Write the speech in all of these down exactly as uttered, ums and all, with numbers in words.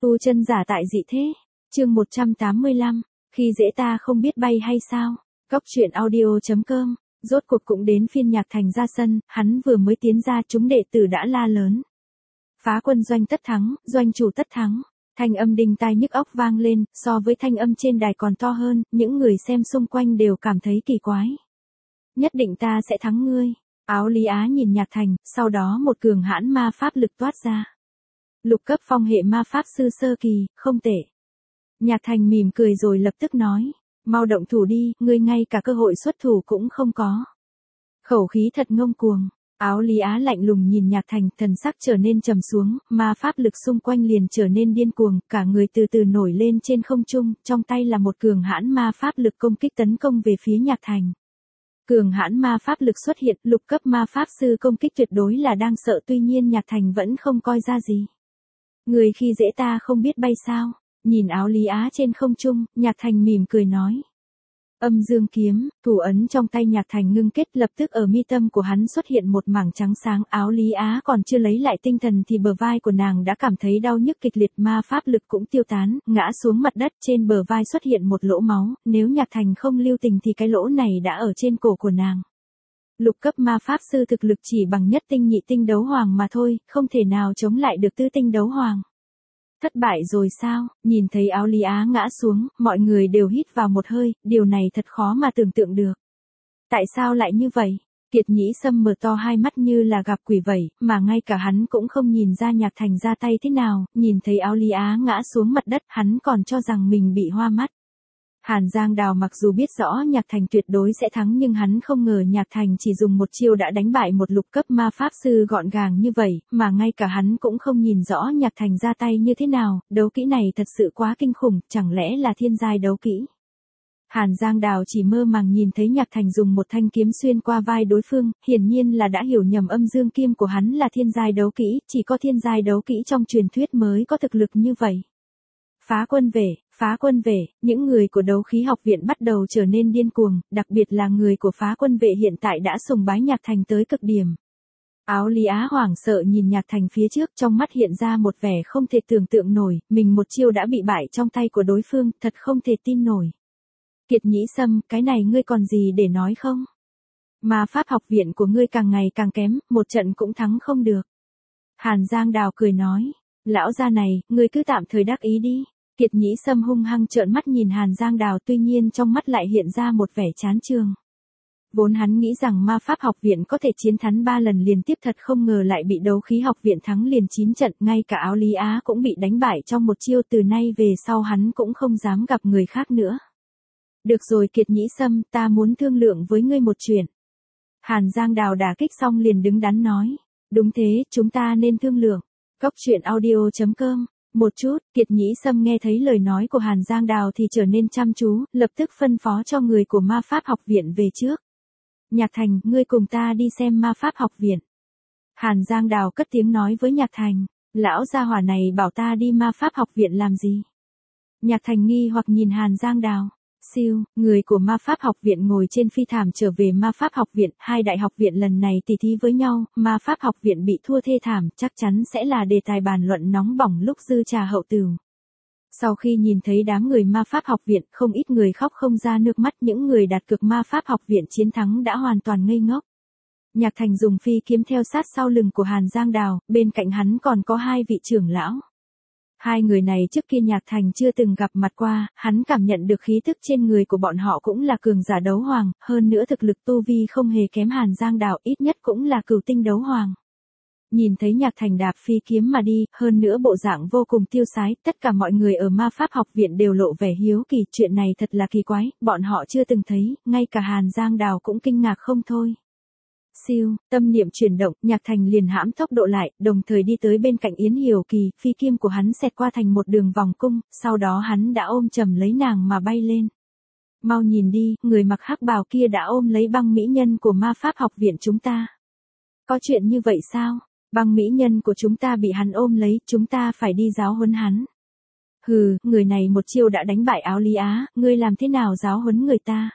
Tu chân giả tại dị thế. Chương một trăm tám mươi lăm, khi dễ ta không biết bay hay sao. Cóc truyện audio chấm com. Rốt cuộc cũng đến phiên Nhạc Thành ra sân, hắn vừa mới tiến ra chúng đệ tử đã la lớn. Phá quân doanh tất thắng, doanh chủ tất thắng. Thanh âm đinh tai nhức óc vang lên, so với thanh âm trên đài còn to hơn, những người xem xung quanh đều cảm thấy kỳ quái. Nhất định ta sẽ thắng ngươi. Áo Lý Á nhìn Nhạc Thành, sau đó một cường hãn ma pháp lực toát ra. Lục cấp phong hệ ma pháp sư sơ kỳ, không tệ. Nhạc Thành mỉm cười rồi lập tức nói, mau động thủ đi, ngươi ngay cả cơ hội xuất thủ cũng không có. Khẩu khí thật ngông cuồng. Áo Lý Á lạnh lùng nhìn Nhạc Thành, thần sắc trở nên trầm xuống, ma pháp lực xung quanh liền trở nên điên cuồng, cả người từ từ nổi lên trên không trung, trong tay là một cường hãn ma pháp lực công kích tấn công về phía Nhạc Thành. Cường hãn ma pháp lực xuất hiện, lục cấp ma pháp sư công kích tuyệt đối là đang sợ, tuy nhiên Nhạc Thành vẫn không coi ra gì. Người khi dễ ta không biết bay sao? Nhìn Áo Lý Á trên không trung, Nhạc Thành mỉm cười nói. Âm dương kiếm, thủ ấn trong tay Nhạc Thành ngưng kết, lập tức ở mi tâm của hắn xuất hiện một mảng trắng sáng. Áo Lý Á còn chưa lấy lại tinh thần thì bờ vai của nàng đã cảm thấy đau nhức kịch liệt, ma pháp lực cũng tiêu tán, ngã xuống mặt đất, trên bờ vai xuất hiện một lỗ máu, nếu Nhạc Thành không lưu tình thì cái lỗ này đã ở trên cổ của nàng. Lục cấp ma pháp sư thực lực chỉ bằng nhất tinh nhị tinh đấu hoàng mà thôi, không thể nào chống lại được tứ tinh đấu hoàng. Thất bại rồi sao? Nhìn thấy Áo Lý Á ngã xuống, mọi người đều hít vào một hơi, điều này thật khó mà tưởng tượng được. Tại sao lại như vậy? Kiệt Nhĩ Sâm mở to hai mắt như là gặp quỷ vậy, mà ngay cả hắn cũng không nhìn ra Nhạc Thành ra tay thế nào, nhìn thấy Áo Lý Á ngã xuống mặt đất, hắn còn cho rằng mình bị hoa mắt. Hàn Giang Đào mặc dù biết rõ Nhạc Thành tuyệt đối sẽ thắng nhưng hắn không ngờ Nhạc Thành chỉ dùng một chiêu đã đánh bại một lục cấp ma pháp sư gọn gàng như vậy, mà ngay cả hắn cũng không nhìn rõ Nhạc Thành ra tay như thế nào, đấu kỹ này thật sự quá kinh khủng, chẳng lẽ là thiên giai đấu kỹ. Hàn Giang Đào chỉ mơ màng nhìn thấy Nhạc Thành dùng một thanh kiếm xuyên qua vai đối phương, hiển nhiên là đã hiểu nhầm âm dương kiếm của hắn là thiên giai đấu kỹ, chỉ có thiên giai đấu kỹ trong truyền thuyết mới có thực lực như vậy. Phá quân về, phá quân về, những người của đấu khí học viện bắt đầu trở nên điên cuồng, đặc biệt là người của phá quân vệ hiện tại đã sùng bái Nhạc Thành tới cực điểm. Áo Lý Á hoảng sợ nhìn Nhạc Thành phía trước, trong mắt hiện ra một vẻ không thể tưởng tượng nổi, mình một chiêu đã bị bại trong tay của đối phương, thật không thể tin nổi. Kiệt Nhĩ Sâm, cái này ngươi còn gì để nói không? Ma pháp học viện của ngươi càng ngày càng kém, một trận cũng thắng không được. Hàn Giang Đào cười nói, lão gia này, ngươi cứ tạm thời đắc ý đi. Kiệt Nhĩ Sâm hung hăng trợn mắt nhìn Hàn Giang Đào, tuy nhiên trong mắt lại hiện ra một vẻ chán chường. Vốn hắn nghĩ rằng ma pháp học viện có thể chiến thắng ba lần liên tiếp, thật không ngờ lại bị đấu khí học viện thắng liền chín trận, ngay cả Áo Lý Á cũng bị đánh bại trong một chiêu, từ nay về sau hắn cũng không dám gặp người khác nữa. Được rồi Kiệt Nhĩ Sâm, ta muốn thương lượng với ngươi một chuyện. Hàn Giang Đào đả kích xong liền đứng đắn nói. Đúng thế, chúng ta nên thương lượng. Cóc truyện audio chấm com. Một chút, Kiệt Nhĩ Sâm nghe thấy lời nói của Hàn Giang Đào thì trở nên chăm chú, lập tức phân phó cho người của ma pháp học viện về trước. Nhạc Thành, ngươi cùng ta đi xem ma pháp học viện. Hàn Giang Đào cất tiếng nói với Nhạc Thành, lão gia hỏa này bảo ta đi ma pháp học viện làm gì? Nhạc Thành nghi hoặc nhìn Hàn Giang Đào. Siêu, người của ma pháp học viện ngồi trên phi thảm trở về ma pháp học viện, hai đại học viện lần này tỉ thí với nhau, ma pháp học viện bị thua thê thảm, chắc chắn sẽ là đề tài bàn luận nóng bỏng lúc dư trà hậu tửu. Sau khi nhìn thấy đám người ma pháp học viện, không ít người khóc không ra nước mắt, những người đặt cược ma pháp học viện chiến thắng đã hoàn toàn ngây ngốc. Nhạc Thành dùng phi kiếm theo sát sau lưng của Hàn Giang Đào, bên cạnh hắn còn có hai vị trưởng lão. Hai người này trước kia Nhạc Thành chưa từng gặp mặt qua, hắn cảm nhận được khí tức trên người của bọn họ cũng là cường giả đấu hoàng, hơn nữa thực lực tu vi không hề kém Hàn Giang Đào, ít nhất cũng là cửu tinh đấu hoàng. Nhìn thấy Nhạc Thành đạp phi kiếm mà đi, hơn nữa bộ dạng vô cùng tiêu sái, tất cả mọi người ở ma pháp học viện đều lộ vẻ hiếu kỳ, chuyện này thật là kỳ quái, bọn họ chưa từng thấy, ngay cả Hàn Giang Đào cũng kinh ngạc không thôi. Siêu, tâm niệm chuyển động, Nhạc Thành liền hãm tốc độ lại, đồng thời đi tới bên cạnh Yến Hiểu Kỳ, phi kiếm của hắn xẹt qua thành một đường vòng cung, sau đó hắn đã ôm chầm lấy nàng mà bay lên. Mau nhìn đi, người mặc hắc bào kia đã ôm lấy băng mỹ nhân của ma pháp học viện chúng ta. Có chuyện như vậy sao? Băng mỹ nhân của chúng ta bị hắn ôm lấy, chúng ta phải đi giáo huấn hắn. Hừ, người này một chiêu đã đánh bại Áo Lý Á, ngươi làm thế nào giáo huấn người ta?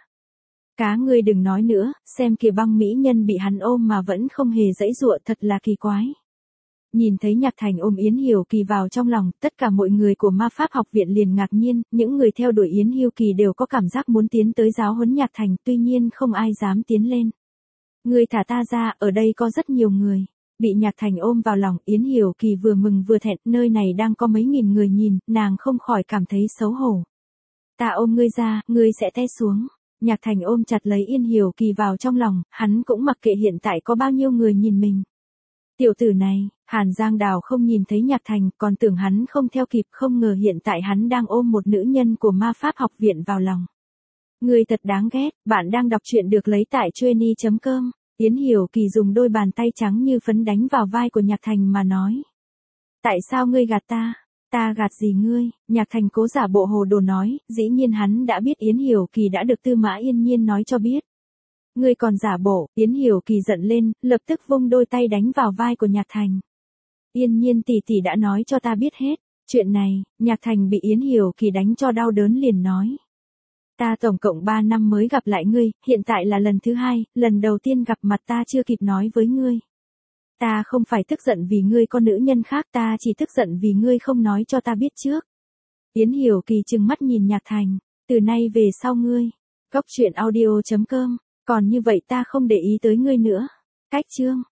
Cá ngươi đừng nói nữa, xem kìa băng mỹ nhân bị hắn ôm mà vẫn không hề giãy giụa, thật là kỳ quái. Nhìn thấy Nhạc Thành ôm Yến Hiểu Kỳ vào trong lòng, tất cả mọi người của Ma Pháp học viện liền ngạc nhiên, những người theo đuổi Yến Hiểu Kỳ đều có cảm giác muốn tiến tới giáo huấn Nhạc Thành, tuy nhiên không ai dám tiến lên. Người thả ta ra, ở đây có rất nhiều người. Bị Nhạc Thành ôm vào lòng, Yến Hiểu Kỳ vừa mừng vừa thẹn, nơi này đang có mấy nghìn người nhìn, nàng không khỏi cảm thấy xấu hổ. Ta ôm ngươi ra, ngươi sẽ té xuống. Nhạc Thành ôm chặt lấy Yến Hiểu Kỳ vào trong lòng, hắn cũng mặc kệ hiện tại có bao nhiêu người nhìn mình. Tiểu tử này, Hàn Giang Đào không nhìn thấy Nhạc Thành, còn tưởng hắn không theo kịp, không ngờ hiện tại hắn đang ôm một nữ nhân của Ma Pháp học viện vào lòng. Người thật đáng ghét, bạn đang đọc truyện được lấy tại Chueny chấm com. Yến Hiểu Kỳ dùng đôi bàn tay trắng như phấn đánh vào vai của Nhạc Thành mà nói. Tại sao ngươi gạt ta? Ta gạt gì ngươi? Nhạc Thành cố giả bộ hồ đồ nói, dĩ nhiên hắn đã biết Yến Hiểu Kỳ đã được Tư Mã Yên Nhiên nói cho biết. Ngươi còn giả bộ, Yến Hiểu Kỳ giận lên, lập tức vung đôi tay đánh vào vai của Nhạc Thành. Yên Nhiên tỷ tỷ đã nói cho ta biết hết. Chuyện này, Nhạc Thành bị Yến Hiểu Kỳ đánh cho đau đớn liền nói. Ta tổng cộng ba năm mới gặp lại ngươi, hiện tại là lần thứ hai, lần đầu tiên gặp mặt ta chưa kịp nói với ngươi. Ta không phải tức giận vì ngươi có nữ nhân khác, ta chỉ tức giận vì ngươi không nói cho ta biết trước. Yến Hiểu Kỳ trừng mắt nhìn Nhạc Thành, từ nay về sau ngươi. Góc truyện audio chấm com, còn như vậy ta không để ý tới ngươi nữa. Cách chương.